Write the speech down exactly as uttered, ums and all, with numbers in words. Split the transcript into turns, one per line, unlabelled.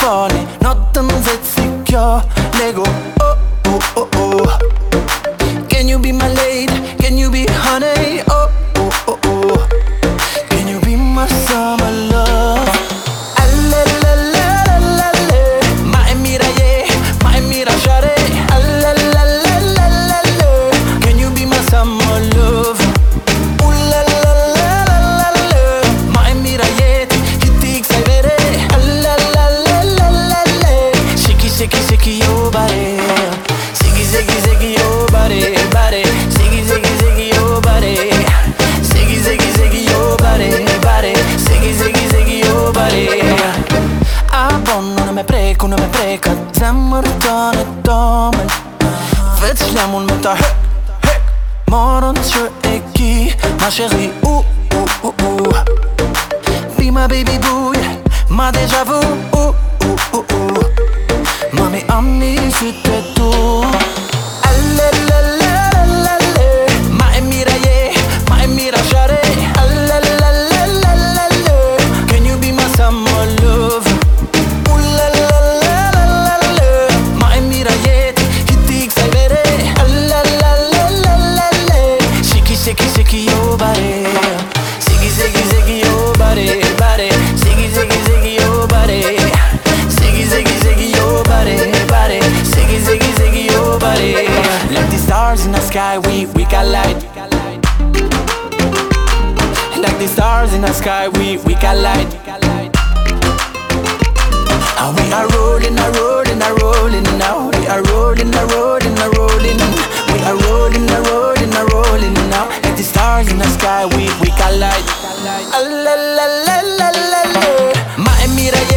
farlig, natten vetsig, jag Lego, oh, oh, oh, oh. Can you be my lady? Can you be honey? Oh, oh, oh, oh. Can you be my summer love? Allalalalala, mai mira yeah, mai mira share. Allalalalala, can you be my summer love? Ooh la la la la la, mai mira yeah, hittig sai vere. Allalalalala, shiki shiki shiki your body, shiki shiki shiki your body, body, shiki shiki shiki your body, shiki shiki shiki your body, body, shiki shiki shiki your body. Abon non me preku, non me prekat, zemër tënë domën. Veç lemun me ta hek, hek, morën që e ki, ma chérie, uh, uh, uh, uh. Be my baby boo, yeah, ma déjà vu, uh, uh, uh, uh. Mami, ami, sytë tu. Allalalalala, mai mira yeah, mai mira share. Allalalalala, can you be my summer love? Ooh la la la la la, mai mira yeah, hittig sai vere. Allalalalala, shiki shiki shiki your body, shiki shiki shiki your body, body, shiki shiki shiki your body, shiki shiki shiki your body, body, shiki shiki shiki your body. Like the stars in the sky, we we got light. Like the stars in the sky, we we got light. And we are rolling, a rolling, a rolling now. We are rolling, a rolling, a rolling. We are rolling, a rolling, a rolling now. Like the stars in the sky, we we got light. Ah, la la la la la la. Ma mira